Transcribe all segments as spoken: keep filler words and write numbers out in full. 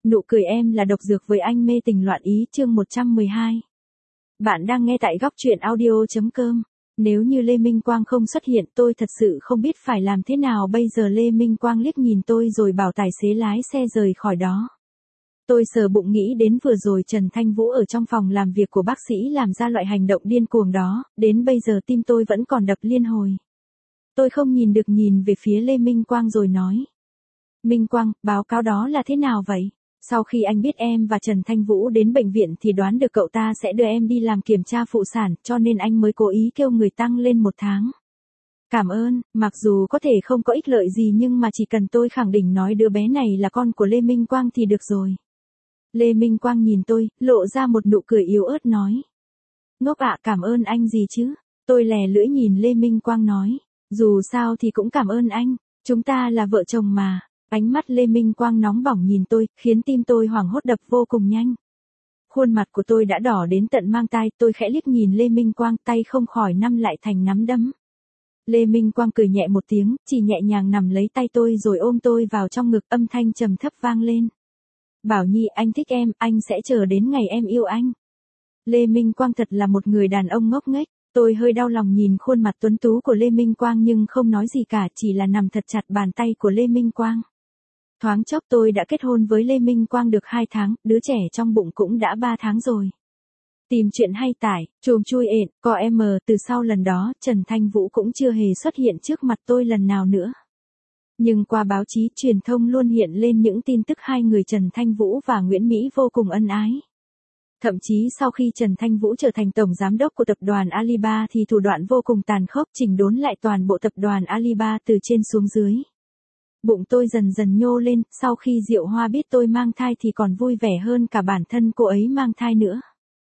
Nụ cười em là độc dược với anh mê tình loạn ý chương một trăm mười hai. Bạn đang nghe tại góc truyện audio chấm com. Nếu như Lê Minh Quang không xuất hiện tôi thật sự không biết phải làm thế nào bây giờ. Lê Minh Quang liếc nhìn tôi rồi bảo tài xế lái xe rời khỏi đó. Tôi sờ bụng nghĩ đến vừa rồi Trần Thanh Vũ ở trong phòng làm việc của bác sĩ làm ra loại hành động điên cuồng đó, đến bây giờ tim tôi vẫn còn đập liên hồi. Tôi không nhìn được nhìn về phía Lê Minh Quang rồi nói. Minh Quang, báo cáo đó là thế nào vậy? Sau khi anh biết em và Trần Thanh Vũ đến bệnh viện thì đoán được cậu ta sẽ đưa em đi làm kiểm tra phụ sản, cho nên anh mới cố ý kêu người tăng lên một tháng. Cảm ơn, mặc dù có thể không có ích lợi gì nhưng mà chỉ cần tôi khẳng định nói đứa bé này là con của Lê Minh Quang thì được rồi. Lê Minh Quang nhìn tôi, lộ ra một nụ cười yếu ớt nói. Ngốc ạ, cảm ơn anh gì chứ? Tôi lè lưỡi nhìn Lê Minh Quang nói. Dù sao thì cũng cảm ơn anh, chúng ta là vợ chồng mà. Ánh mắt Lê Minh Quang nóng bỏng nhìn tôi, khiến tim tôi hoảng hốt đập vô cùng nhanh. Khuôn mặt của tôi đã đỏ đến tận mang tai, tôi khẽ liếc nhìn Lê Minh Quang, tay không khỏi nắm lại thành nắm đấm. Lê Minh Quang cười nhẹ một tiếng, chỉ nhẹ nhàng nằm lấy tay tôi rồi ôm tôi vào trong ngực, âm thanh trầm thấp vang lên. Bảo Nhi, anh thích em, anh sẽ chờ đến ngày em yêu anh. Lê Minh Quang thật là một người đàn ông ngốc nghếch. Tôi hơi đau lòng nhìn khuôn mặt tuấn tú của Lê Minh Quang nhưng không nói gì cả, chỉ là nằm thật chặt bàn tay của Lê Minh Quang. Thoáng chốc tôi đã kết hôn với Lê Minh Quang được hai tháng, đứa trẻ trong bụng cũng đã ba tháng rồi. Tìm chuyện hay tải, chùm chui ện, co em, từ sau lần đó, Trần Thanh Vũ cũng chưa hề xuất hiện trước mặt tôi lần nào nữa. Nhưng qua báo chí, truyền thông luôn hiện lên những tin tức hai người Trần Thanh Vũ và Nguyễn Mỹ vô cùng ân ái. Thậm chí sau khi Trần Thanh Vũ trở thành tổng giám đốc của tập đoàn Alibaba thì thủ đoạn vô cùng tàn khốc chỉnh đốn lại toàn bộ tập đoàn Alibaba từ trên xuống dưới. Bụng tôi dần dần nhô lên, sau khi Diệu Hoa biết tôi mang thai thì còn vui vẻ hơn cả bản thân cô ấy mang thai nữa.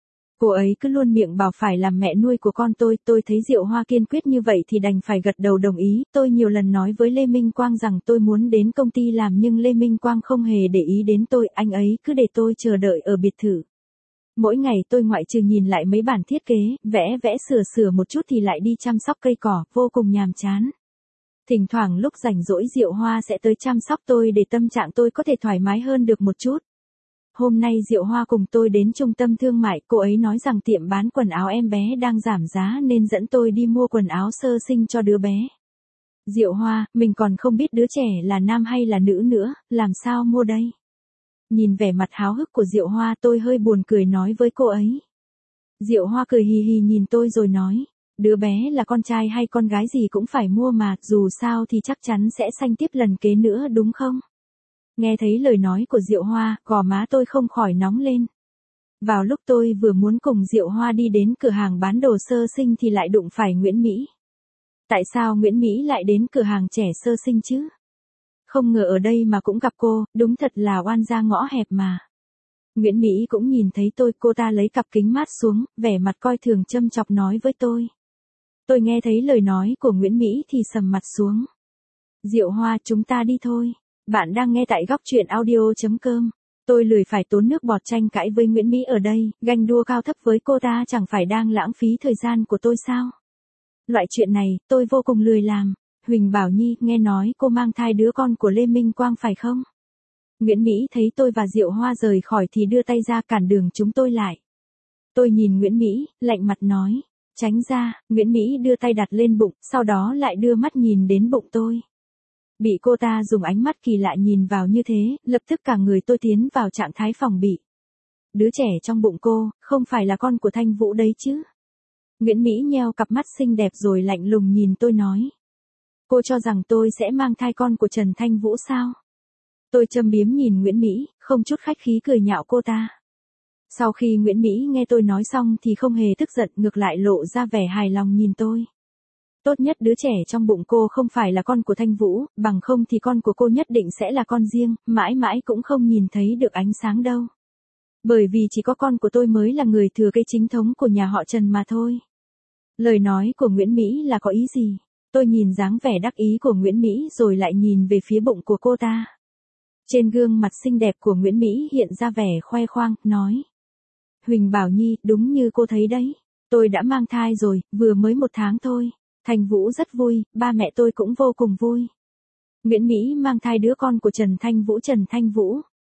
Cô ấy cứ luôn miệng bảo phải làm mẹ nuôi của con tôi, tôi thấy Diệu Hoa kiên quyết như vậy thì đành phải gật đầu đồng ý. Tôi nhiều lần nói với Lê Minh Quang rằng tôi muốn đến công ty làm nhưng Lê Minh Quang không hề để ý đến tôi, anh ấy cứ để tôi chờ đợi ở biệt thự. Mỗi ngày tôi ngoại trừ nhìn lại mấy bản thiết kế, vẽ vẽ sửa sửa một chút thì lại đi chăm sóc cây cỏ, vô cùng nhàm chán. Thỉnh thoảng lúc rảnh rỗi Diệu Hoa sẽ tới chăm sóc tôi để tâm trạng tôi có thể thoải mái hơn được một chút. Hôm nay Diệu Hoa cùng tôi đến trung tâm thương mại, cô ấy nói rằng tiệm bán quần áo em bé đang giảm giá nên dẫn tôi đi mua quần áo sơ sinh cho đứa bé. Diệu Hoa, mình còn không biết đứa trẻ là nam hay là nữ nữa, làm sao mua đây? Nhìn vẻ mặt háo hức của Diệu Hoa tôi hơi buồn cười nói với cô ấy. Diệu Hoa cười hì hì nhìn tôi rồi nói, đứa bé là con trai hay con gái gì cũng phải mua mà, dù sao thì chắc chắn sẽ sanh tiếp lần kế nữa đúng không? Nghe thấy lời nói của Diệu Hoa, gò má tôi không khỏi nóng lên. Vào lúc tôi vừa muốn cùng Diệu Hoa đi đến cửa hàng bán đồ sơ sinh thì lại đụng phải Nguyễn Mỹ. Tại sao Nguyễn Mỹ lại đến cửa hàng trẻ sơ sinh chứ? Không ngờ ở đây mà cũng gặp cô, đúng thật là oan gia ngõ hẹp mà. Nguyễn Mỹ cũng nhìn thấy tôi, cô ta lấy cặp kính mát xuống, vẻ mặt coi thường châm chọc nói với tôi. Tôi nghe thấy lời nói của Nguyễn Mỹ thì sầm mặt xuống. Diệu Hoa, chúng ta đi thôi. Bạn đang nghe tại góc truyện audio chấm com. Tôi lười phải tốn nước bọt tranh cãi với Nguyễn Mỹ ở đây, ganh đua cao thấp với cô ta chẳng phải đang lãng phí thời gian của tôi sao? Loại chuyện này, tôi vô cùng lười làm. Huỳnh Bảo Nhi, nghe nói cô mang thai đứa con của Lê Minh Quang phải không? Nguyễn Mỹ thấy tôi và Diệu Hoa rời khỏi thì đưa tay ra cản đường chúng tôi lại. Tôi nhìn Nguyễn Mỹ, lạnh mặt nói, tránh ra. Nguyễn Mỹ đưa tay đặt lên bụng, sau đó lại đưa mắt nhìn đến bụng tôi. Bị cô ta dùng ánh mắt kỳ lạ nhìn vào như thế, lập tức cả người tôi tiến vào trạng thái phòng bị. Đứa trẻ trong bụng cô, không phải là con của Thanh Vũ đấy chứ? Nguyễn Mỹ nheo cặp mắt xinh đẹp rồi lạnh lùng nhìn tôi nói. Cô cho rằng tôi sẽ mang thai con của Trần Thanh Vũ sao? Tôi châm biếm nhìn Nguyễn Mỹ, không chút khách khí cười nhạo cô ta. Sau khi Nguyễn Mỹ nghe tôi nói xong thì không hề tức giận, ngược lại lộ ra vẻ hài lòng nhìn tôi. Tốt nhất đứa trẻ trong bụng cô không phải là con của Thanh Vũ, bằng không thì con của cô nhất định sẽ là con riêng, mãi mãi cũng không nhìn thấy được ánh sáng đâu. Bởi vì chỉ có con của tôi mới là người thừa kế chính thống của nhà họ Trần mà thôi. Lời nói của Nguyễn Mỹ là có ý gì? Tôi nhìn dáng vẻ đắc ý của Nguyễn Mỹ rồi lại nhìn về phía bụng của cô ta. Trên gương mặt xinh đẹp của Nguyễn Mỹ hiện ra vẻ khoe khoang, nói. Huỳnh Bảo Nhi, đúng như cô thấy đấy. Tôi đã mang thai rồi, vừa mới một tháng thôi. Thanh Vũ rất vui, ba mẹ tôi cũng vô cùng vui. Nguyễn Mỹ mang thai đứa con của Trần Thanh Vũ. Trần Thanh Vũ.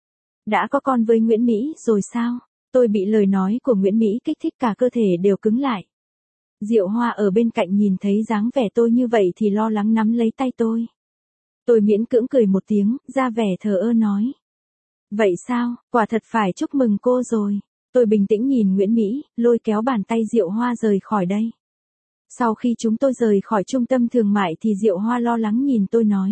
Đã có con với Nguyễn Mỹ rồi sao? Tôi bị lời nói của Nguyễn Mỹ kích thích cả cơ thể đều cứng lại. Diệu Hoa ở bên cạnh nhìn thấy dáng vẻ tôi như vậy thì lo lắng nắm lấy tay tôi. Tôi miễn cưỡng cười một tiếng, ra vẻ thờ ơ nói. Vậy sao, quả thật phải chúc mừng cô rồi. Tôi bình tĩnh nhìn Nguyễn Mỹ, lôi kéo bàn tay Diệu Hoa rời khỏi đây. Sau khi chúng tôi rời khỏi trung tâm thương mại thì Diệu Hoa lo lắng nhìn tôi nói.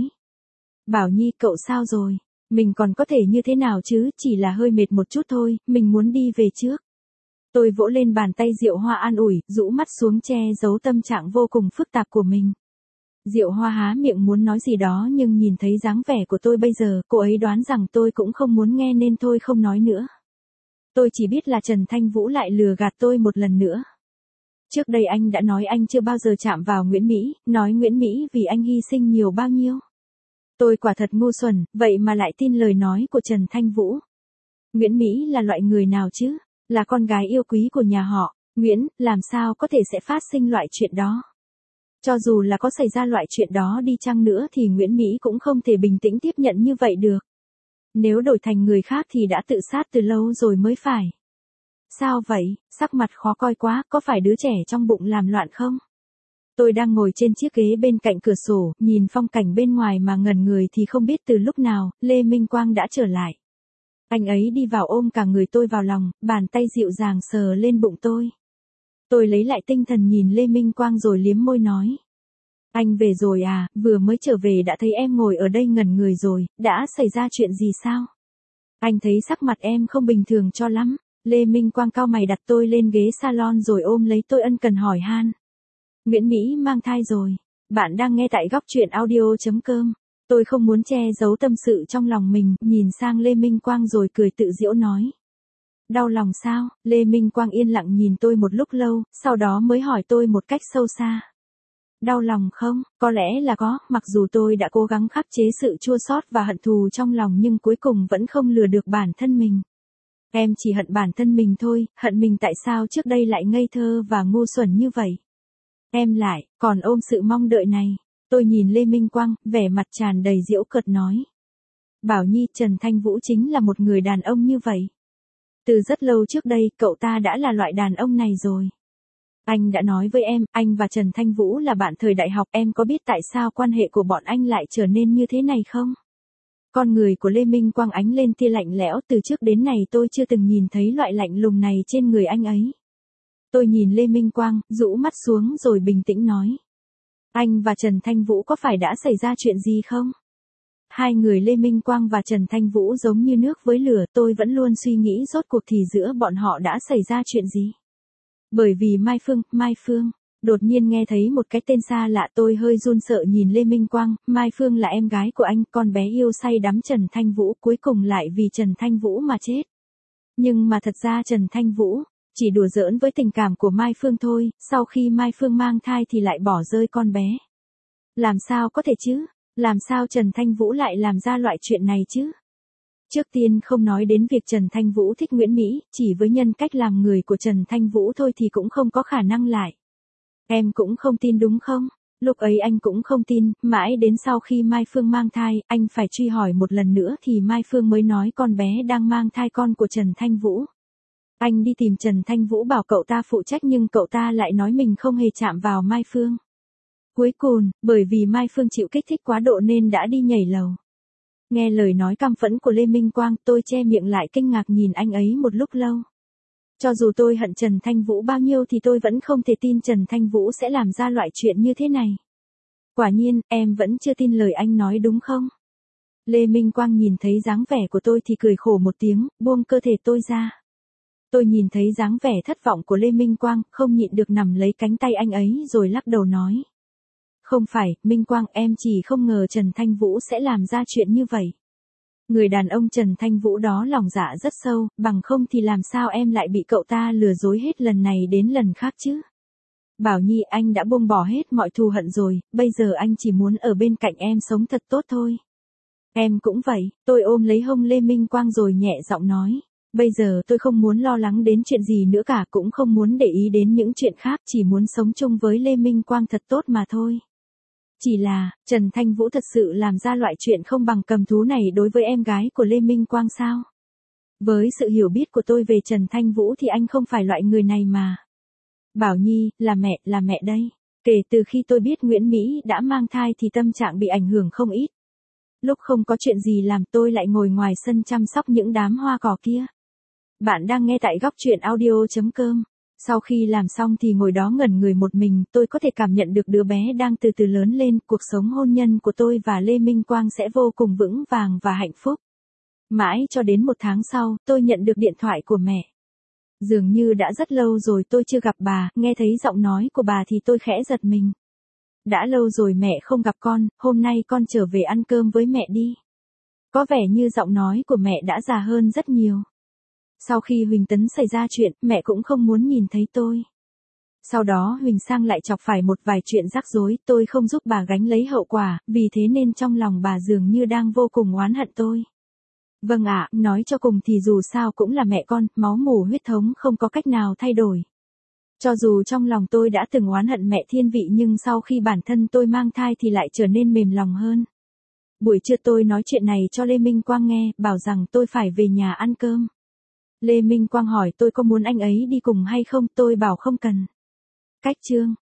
Bảo Nhi, cậu sao rồi? Mình còn có thể như thế nào chứ, chỉ là hơi mệt một chút thôi, mình muốn đi về trước. Tôi vỗ lên bàn tay Diệu Hoa an ủi, rũ mắt xuống che giấu tâm trạng vô cùng phức tạp của mình. Diệu Hoa há miệng muốn nói gì đó nhưng nhìn thấy dáng vẻ của tôi bây giờ, cô ấy đoán rằng tôi cũng không muốn nghe nên tôi không nói nữa. Tôi chỉ biết là Trần Thanh Vũ lại lừa gạt tôi một lần nữa. Trước đây anh đã nói anh chưa bao giờ chạm vào Nguyễn Mỹ, nói Nguyễn Mỹ vì anh hy sinh nhiều bao nhiêu. Tôi quả thật ngu xuẩn, vậy mà lại tin lời nói của Trần Thanh Vũ. Nguyễn Mỹ là loại người nào chứ? Là con gái yêu quý của nhà họ Nguyễn, làm sao có thể sẽ phát sinh loại chuyện đó? Cho dù là có xảy ra loại chuyện đó đi chăng nữa thì Nguyễn Mỹ cũng không thể bình tĩnh tiếp nhận như vậy được. Nếu đổi thành người khác thì đã tự sát từ lâu rồi mới phải. Sao vậy, sắc mặt khó coi quá, có phải đứa trẻ trong bụng làm loạn không? Tôi đang ngồi trên chiếc ghế bên cạnh cửa sổ, nhìn phong cảnh bên ngoài mà ngẩn người thì không biết từ lúc nào, Lê Minh Quang đã trở lại. Anh ấy đi vào ôm cả người tôi vào lòng, bàn tay dịu dàng sờ lên bụng tôi. Tôi lấy lại tinh thần nhìn Lê Minh Quang rồi liếm môi nói. Anh về rồi à, vừa mới trở về đã thấy em ngồi ở đây ngẩn người rồi, đã xảy ra chuyện gì sao? Anh thấy sắc mặt em không bình thường cho lắm. Lê Minh Quang cau mày đặt tôi lên ghế salon rồi ôm lấy tôi ân cần hỏi han. Nguyễn Mỹ mang thai rồi. Bạn đang nghe tại góc truyện audio chấm com. Tôi không muốn che giấu tâm sự trong lòng mình, nhìn sang Lê Minh Quang rồi cười tự giễu nói. Đau lòng sao? Lê Minh Quang yên lặng nhìn tôi một lúc lâu, sau đó mới hỏi tôi một cách sâu xa. Đau lòng không? Có lẽ là có, mặc dù tôi đã cố gắng khắc chế sự chua xót và hận thù trong lòng nhưng cuối cùng vẫn không lừa được bản thân mình. Em chỉ hận bản thân mình thôi, hận mình tại sao trước đây lại ngây thơ và ngu xuẩn như vậy. Em lại, còn ôm sự mong đợi này. Tôi nhìn Lê Minh Quang, vẻ mặt tràn đầy giễu cợt nói. Bảo Nhi, Trần Thanh Vũ chính là một người đàn ông như vậy. Từ rất lâu trước đây, cậu ta đã là loại đàn ông này rồi. Anh đã nói với em, anh và Trần Thanh Vũ là bạn thời đại học, em có biết tại sao quan hệ của bọn anh lại trở nên như thế này không? Con người của Lê Minh Quang ánh lên tia lạnh lẽo, từ trước đến nay tôi chưa từng nhìn thấy loại lạnh lùng này trên người anh ấy. Tôi nhìn Lê Minh Quang, rũ mắt xuống rồi bình tĩnh nói. Anh và Trần Thanh Vũ có phải đã xảy ra chuyện gì không? Hai người Lê Minh Quang và Trần Thanh Vũ giống như nước với lửa, tôi vẫn luôn suy nghĩ rốt cuộc thì giữa bọn họ đã xảy ra chuyện gì. Bởi vì Mai Phương, Mai Phương, đột nhiên nghe thấy một cái tên xa lạ tôi hơi run sợ nhìn Lê Minh Quang, Mai Phương là em gái của anh, con bé yêu say đắm Trần Thanh Vũ cuối cùng lại vì Trần Thanh Vũ mà chết. Nhưng mà thật ra Trần Thanh Vũ chỉ đùa giỡn với tình cảm của Mai Phương thôi, sau khi Mai Phương mang thai thì lại bỏ rơi con bé. Làm sao có thể chứ? Làm sao Trần Thanh Vũ lại làm ra loại chuyện này chứ? Trước tiên không nói đến việc Trần Thanh Vũ thích Nguyễn Mỹ, chỉ với nhân cách làm người của Trần Thanh Vũ thôi thì cũng không có khả năng lại. Em cũng không tin đúng không? Lúc ấy anh cũng không tin, mãi đến sau khi Mai Phương mang thai, anh phải truy hỏi một lần nữa thì Mai Phương mới nói con bé đang mang thai con của Trần Thanh Vũ. Anh đi tìm Trần Thanh Vũ bảo cậu ta phụ trách nhưng cậu ta lại nói mình không hề chạm vào Mai Phương. Cuối cùng, bởi vì Mai Phương chịu kích thích quá độ nên đã đi nhảy lầu. Nghe lời nói căm phẫn của Lê Minh Quang, tôi che miệng lại kinh ngạc nhìn anh ấy một lúc lâu. Cho dù tôi hận Trần Thanh Vũ bao nhiêu thì tôi vẫn không thể tin Trần Thanh Vũ sẽ làm ra loại chuyện như thế này. Quả nhiên, em vẫn chưa tin lời anh nói đúng không? Lê Minh Quang nhìn thấy dáng vẻ của tôi thì cười khổ một tiếng, buông cơ thể tôi ra. Tôi nhìn thấy dáng vẻ thất vọng của Lê Minh Quang, không nhịn được nằm lấy cánh tay anh ấy rồi lắc đầu nói. Không phải, Minh Quang, em chỉ không ngờ Trần Thanh Vũ sẽ làm ra chuyện như vậy. Người đàn ông Trần Thanh Vũ đó lòng dạ rất sâu, bằng không thì làm sao em lại bị cậu ta lừa dối hết lần này đến lần khác chứ? Bảo Nhi, anh đã buông bỏ hết mọi thù hận rồi, bây giờ anh chỉ muốn ở bên cạnh em sống thật tốt thôi. Em cũng vậy, tôi ôm lấy hông Lê Minh Quang rồi nhẹ giọng nói. Bây giờ tôi không muốn lo lắng đến chuyện gì nữa cả, cũng không muốn để ý đến những chuyện khác, chỉ muốn sống chung với Lê Minh Quang thật tốt mà thôi. Chỉ là, Trần Thanh Vũ thật sự làm ra loại chuyện không bằng cầm thú này đối với em gái của Lê Minh Quang sao? Với sự hiểu biết của tôi về Trần Thanh Vũ thì anh không phải loại người này mà. Bảo Nhi, là mẹ, là mẹ đây. Kể từ khi tôi biết Nguyễn Mỹ đã mang thai thì tâm trạng bị ảnh hưởng không ít. Lúc không có chuyện gì làm tôi lại ngồi ngoài sân chăm sóc những đám hoa cỏ kia. Bạn đang nghe tại góc truyện audio.com. Sau khi làm xong thì ngồi đó ngẩn người một mình, tôi có thể cảm nhận được đứa bé đang từ từ lớn lên, cuộc sống hôn nhân của tôi và Lê Minh Quang sẽ vô cùng vững vàng và hạnh phúc. Mãi cho đến một tháng sau, tôi nhận được điện thoại của mẹ. Dường như đã rất lâu rồi tôi chưa gặp bà, nghe thấy giọng nói của bà thì tôi khẽ giật mình. Đã lâu rồi mẹ không gặp con, hôm nay con trở về ăn cơm với mẹ đi. Có vẻ như giọng nói của mẹ đã già hơn rất nhiều. Sau khi Huỳnh Tấn xảy ra chuyện, mẹ cũng không muốn nhìn thấy tôi. Sau đó Huỳnh Sang lại chọc phải một vài chuyện rắc rối, tôi không giúp bà gánh lấy hậu quả, vì thế nên trong lòng bà dường như đang vô cùng oán hận tôi. Vâng ạ, nói cho cùng thì dù sao cũng là mẹ con, máu mủ huyết thống không có cách nào thay đổi. Cho dù trong lòng tôi đã từng oán hận mẹ thiên vị nhưng sau khi bản thân tôi mang thai thì lại trở nên mềm lòng hơn. Buổi trưa tôi nói chuyện này cho Lê Minh Quang nghe, bảo rằng tôi phải về nhà ăn cơm. Lê Minh Quang hỏi tôi có muốn anh ấy đi cùng hay không, tôi bảo không cần. Cách chương